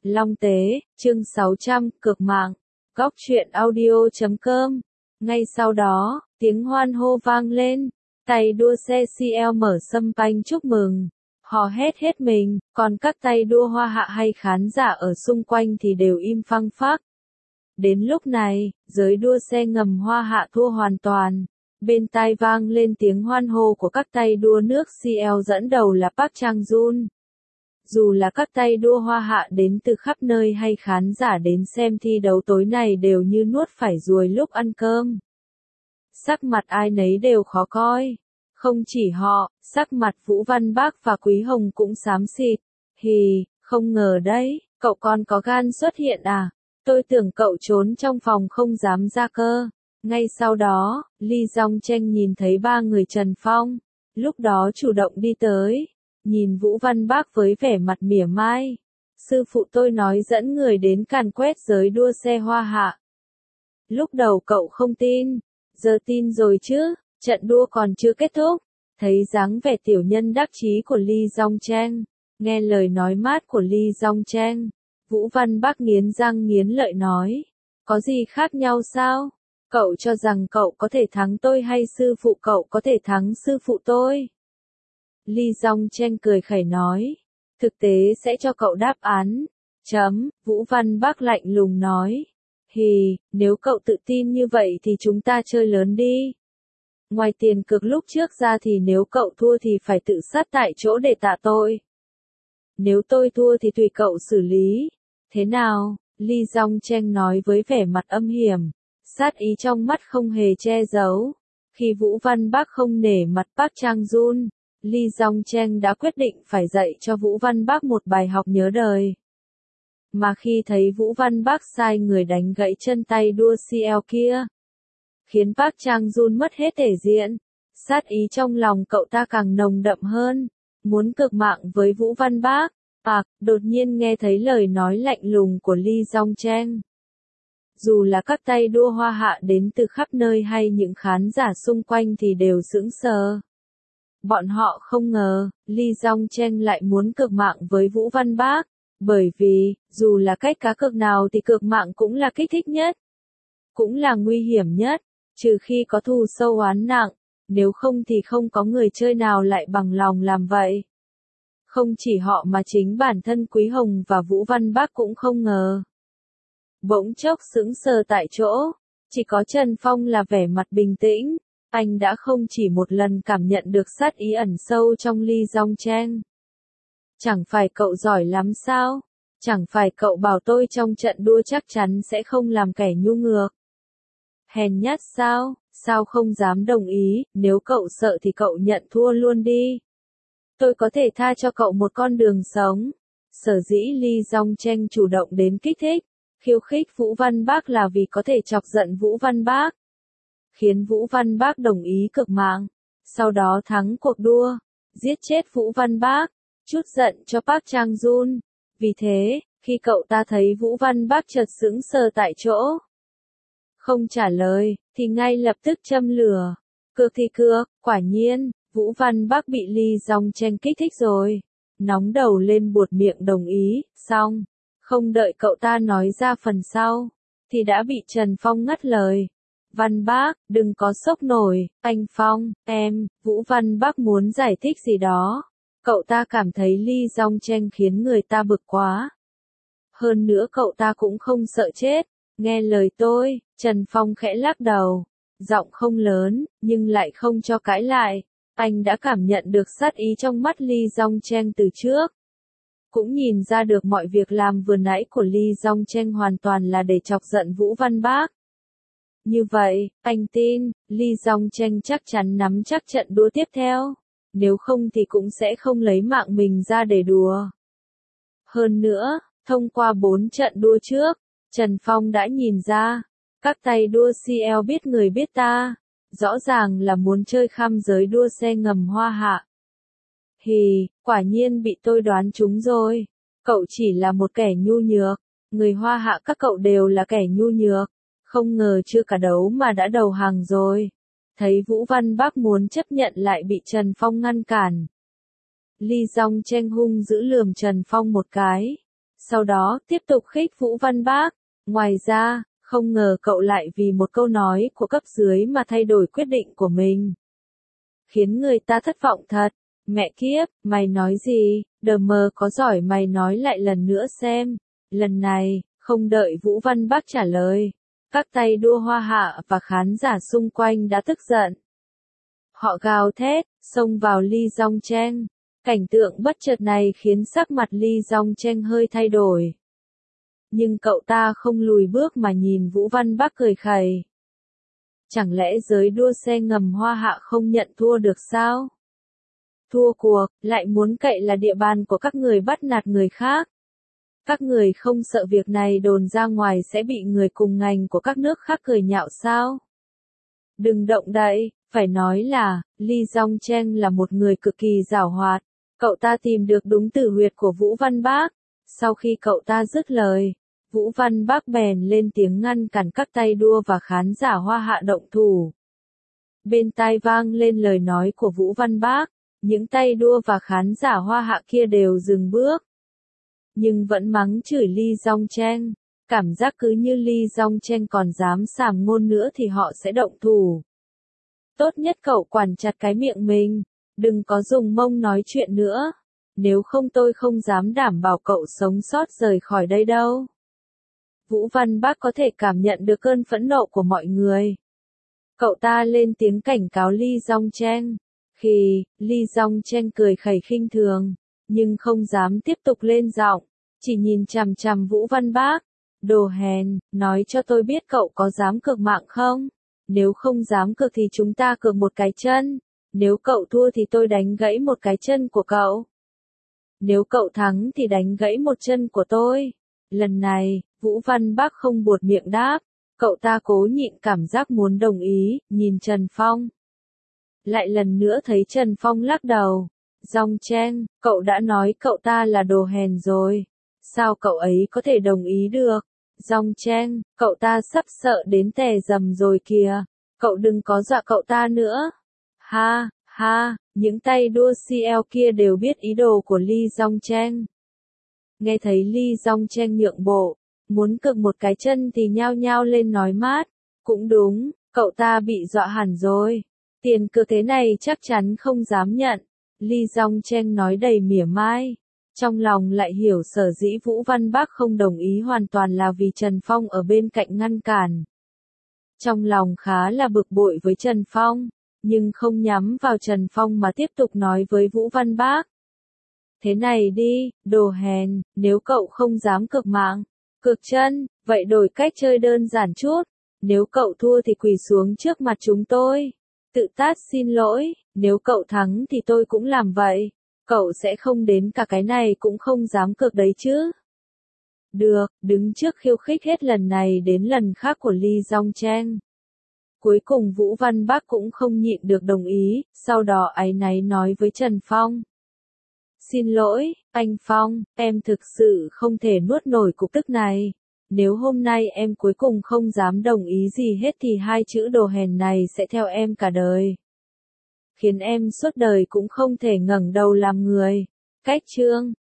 Long Tế, chương 600, cược mạng. Góc truyện audio.com. Ngay sau đó, tiếng hoan hô vang lên, tay đua xe CL mở sâm panh chúc mừng, hò hét hết mình, còn các tay đua hoa hạ hay khán giả ở xung quanh thì đều im phăng phắc. Đến lúc này, giới đua xe ngầm hoa hạ thua hoàn toàn. Bên tai vang lên tiếng hoan hô của các tay đua nước CL dẫn đầu là Park Chang-jun. Dù là các tay đua hoa hạ đến từ khắp nơi hay khán giả đến xem thi đấu tối này đều như nuốt phải ruồi lúc ăn cơm. Sắc mặt ai nấy đều khó coi. Không chỉ họ, sắc mặt Vũ Văn Bác và Quý Hồng cũng xám xịt. Hì, không ngờ đấy, cậu còn có gan xuất hiện à? Tôi tưởng cậu trốn trong phòng không dám ra cơ. Ngay sau đó, Lee Jong Cheng nhìn thấy ba người Trần Phong. Lúc đó chủ động đi tới. Nhìn Vũ Văn Bác với vẻ mặt mỉa mai. Sư phụ tôi nói dẫn người đến càn quét giới đua xe hoa hạ. Lúc đầu cậu không tin. Giờ tin rồi chứ, trận đua còn chưa kết thúc. Thấy dáng vẻ tiểu nhân đắc chí của Lee Jong Cheng. Nghe lời nói mát của Lee Jong Cheng. Vũ Văn Bác nghiến răng nghiến lợi nói. Có gì khác nhau sao? Cậu cho rằng cậu có thể thắng tôi hay sư phụ cậu có thể thắng sư phụ tôi? Lee Jong Cheng cười khẩy nói. Thực tế sẽ cho cậu đáp án. Vũ Văn Bác lạnh lùng nói. Hì, nếu cậu tự tin như vậy thì chúng ta chơi lớn đi. Ngoài tiền cược lúc trước ra thì nếu cậu thua thì phải tự sát tại chỗ để tạ tôi. Nếu tôi thua thì tùy cậu xử lý. Thế nào? Lee Jong Cheng nói với vẻ mặt âm hiểm. Sát ý trong mắt không hề che giấu. Khi Vũ Văn Bác không nể mặt Park Chang-jun, Lee Jong Cheng đã quyết định phải dạy cho Vũ Văn Bác một bài học nhớ đời. Mà khi thấy Vũ Văn Bác sai người đánh gãy chân tay đua CL kia, khiến Park Chang-jun mất hết thể diện, sát ý trong lòng cậu ta càng nồng đậm hơn, muốn cược mạng với Vũ Văn Bác. Park đột nhiên nghe thấy lời nói lạnh lùng của Lee Jong Cheng. Dù là các tay đua hoa hạ đến từ khắp nơi hay những khán giả xung quanh thì đều sững sờ. Bọn họ không ngờ, Lee Jong Cheng lại muốn cược mạng với Vũ Văn Bác, bởi vì, dù là cách cá cược nào thì cược mạng cũng là kích thích nhất, cũng là nguy hiểm nhất, trừ khi có thù sâu oán nặng, nếu không thì không có người chơi nào lại bằng lòng làm vậy. Không chỉ họ mà chính bản thân Quý Hồng và Vũ Văn Bác cũng không ngờ. Bỗng chốc sững sờ tại chỗ, chỉ có Trần Phong là vẻ mặt bình tĩnh. Anh đã không chỉ một lần cảm nhận được sát ý ẩn sâu trong Lee Jong Cheng. Chẳng phải cậu giỏi lắm sao? Chẳng phải cậu bảo tôi trong trận đua chắc chắn sẽ không làm kẻ nhu ngược. Hèn nhát sao? Sao không dám đồng ý, nếu cậu sợ thì cậu nhận thua luôn đi. Tôi có thể tha cho cậu một con đường sống. Sở dĩ Lee Jong Cheng chủ động đến kích thích, khiêu khích Vũ Văn Bác là vì có thể chọc giận Vũ Văn Bác. Khiến Vũ Văn Bác đồng ý cược mạng, sau đó thắng cuộc đua, giết chết Vũ Văn Bác, trút giận cho Park Chang-jun. Vì thế, khi cậu ta thấy Vũ Văn Bác chợt sững sờ tại chỗ, không trả lời, thì ngay lập tức châm lửa. Cược thì cược, quả nhiên, Vũ Văn Bác bị Lee Jong Cheng kích thích rồi. Nóng đầu lên buột miệng đồng ý, xong, không đợi cậu ta nói ra phần sau, thì đã bị Trần Phong ngắt lời. Văn Bác, đừng có sốc nổi, anh Phong, Vũ Văn Bác muốn giải thích gì đó. Cậu ta cảm thấy Lee Jong Cheng khiến người ta bực quá. Hơn nữa cậu ta cũng không sợ chết. Nghe lời tôi, Trần Phong khẽ lắc đầu. Giọng không lớn, nhưng lại không cho cãi lại. Anh đã cảm nhận được sát ý trong mắt Lee Jong Cheng từ trước. Cũng nhìn ra được mọi việc làm vừa nãy của Lee Jong Cheng hoàn toàn là để chọc giận Vũ Văn Bác. Như vậy, anh tin, Lee Jong Cheng chắc chắn nắm chắc trận đua tiếp theo. Nếu không thì cũng sẽ không lấy mạng mình ra để đùa. Hơn nữa, thông qua 4 trận đua trước, Trần Phong đã nhìn ra, các tay đua CL biết người biết ta, rõ ràng là muốn chơi khăm giới đua xe ngầm hoa hạ. Hì, quả nhiên bị tôi đoán trúng rồi. Cậu chỉ là một kẻ nhu nhược, người hoa hạ các cậu đều là kẻ nhu nhược. Không ngờ chưa cả đấu mà đã đầu hàng rồi. Thấy Vũ Văn Bác muốn chấp nhận lại bị Trần Phong ngăn cản. Lee Jong Cheng hung dữ lườm Trần Phong một cái. sau đó tiếp tục khích Vũ Văn Bác. Ngoài ra, không ngờ cậu lại vì một câu nói của cấp dưới mà thay đổi quyết định của mình. Khiến người ta thất vọng thật. Mẹ kiếp, mày nói gì? Đờ mờ có giỏi mày nói lại lần nữa xem. Lần này, không đợi Vũ Văn Bác trả lời. Các tay đua Hoa Hạ và khán giả xung quanh đã tức giận. Họ gào thét, xông vào Lee Dong Chen. Cảnh tượng bất chợt này khiến sắc mặt Lee Dong Chen hơi thay đổi. Nhưng cậu ta không lùi bước mà nhìn Vũ Văn Bác cười khẩy. Chẳng lẽ giới đua xe ngầm Hoa Hạ không nhận thua được sao? Thua cuộc, lại muốn cậy là địa bàn của các người bắt nạt người khác. Các người không sợ việc này đồn ra ngoài sẽ bị người cùng ngành của các nước khác cười nhạo sao? Đừng động đậy, phải nói là, Lee Dong Chen là một người cực kỳ giảo hoạt. Cậu ta tìm được đúng tử huyệt của Vũ Văn Bác. Sau khi cậu ta dứt lời, Vũ Văn Bác bèn lên tiếng ngăn cản các tay đua và khán giả Hoa Hạ động thủ. Bên tai vang lên lời nói của Vũ Văn Bác, những tay đua và khán giả Hoa Hạ kia đều dừng bước. Nhưng vẫn mắng chửi Lee Dong Chen, cảm giác cứ như Lee Dong Chen còn dám sàm ngôn nữa thì họ sẽ động thủ. Tốt nhất cậu quản chặt cái miệng mình, đừng có dùng mông nói chuyện nữa, nếu không tôi không dám đảm bảo cậu sống sót rời khỏi đây đâu. Vũ Văn Bác có thể cảm nhận được cơn phẫn nộ của mọi người. Cậu ta lên tiếng cảnh cáo Lee Dong Chen. Khi, Lee Dong Chen cười khẩy khinh thường, nhưng không dám tiếp tục lên giọng, chỉ nhìn chằm chằm Vũ Văn Bác. Đồ hèn, nói cho tôi biết cậu có dám cược mạng không? Nếu không dám cược thì chúng ta cược một cái chân. Nếu cậu thua thì tôi đánh gãy một cái chân của cậu. Nếu cậu thắng thì đánh gãy một chân của tôi. Lần này, Vũ Văn Bác không buột miệng đáp. Cậu ta cố nhịn cảm giác muốn đồng ý, nhìn Trần Phong. Lại lần nữa thấy Trần Phong lắc đầu. Dong Chen, cậu đã nói cậu ta là đồ hèn rồi. Sao cậu ấy có thể đồng ý được? Dong Chen, cậu ta sắp sợ đến tè rầm rồi kìa. Cậu đừng có dọa cậu ta nữa. Ha, ha, những tay đua CL kia đều biết ý đồ của Lee Dong Chen. Nghe thấy Lee Dong Chen nhượng bộ, muốn cược một cái chân thì nhao nhao lên nói mát. Cũng đúng, cậu ta bị dọa hẳn rồi. Tiền cược thế này chắc chắn không dám nhận. Lee Dong Chen nói đầy mỉa mai. Trong lòng lại hiểu sở dĩ Vũ Văn Bác không đồng ý hoàn toàn là vì Trần Phong ở bên cạnh ngăn cản. Trong lòng khá là bực bội với Trần Phong, nhưng không nhắm vào Trần Phong mà tiếp tục nói với Vũ Văn Bác. Thế này đi, đồ hèn, nếu cậu không dám cược mạng, cược chân, vậy đổi cách chơi đơn giản chút. Nếu cậu thua thì quỳ xuống trước mặt chúng tôi. Tự tát xin lỗi, nếu cậu thắng thì tôi cũng làm vậy. Cậu sẽ không đến cả cái này cũng không dám cược đấy chứ. Được, đứng trước khiêu khích hết lần này đến lần khác của Lee Dong Chen. Cuối cùng Vũ Văn Bác cũng không nhịn được đồng ý, sau đó áy náy nói với Trần Phong. Xin lỗi, anh Phong, em thực sự không thể nuốt nổi cục tức này. Nếu hôm nay em cuối cùng không dám đồng ý gì hết thì hai chữ đồ hèn này sẽ theo em cả đời. Khiến em suốt đời cũng không thể ngẩng đầu làm người. Cách chương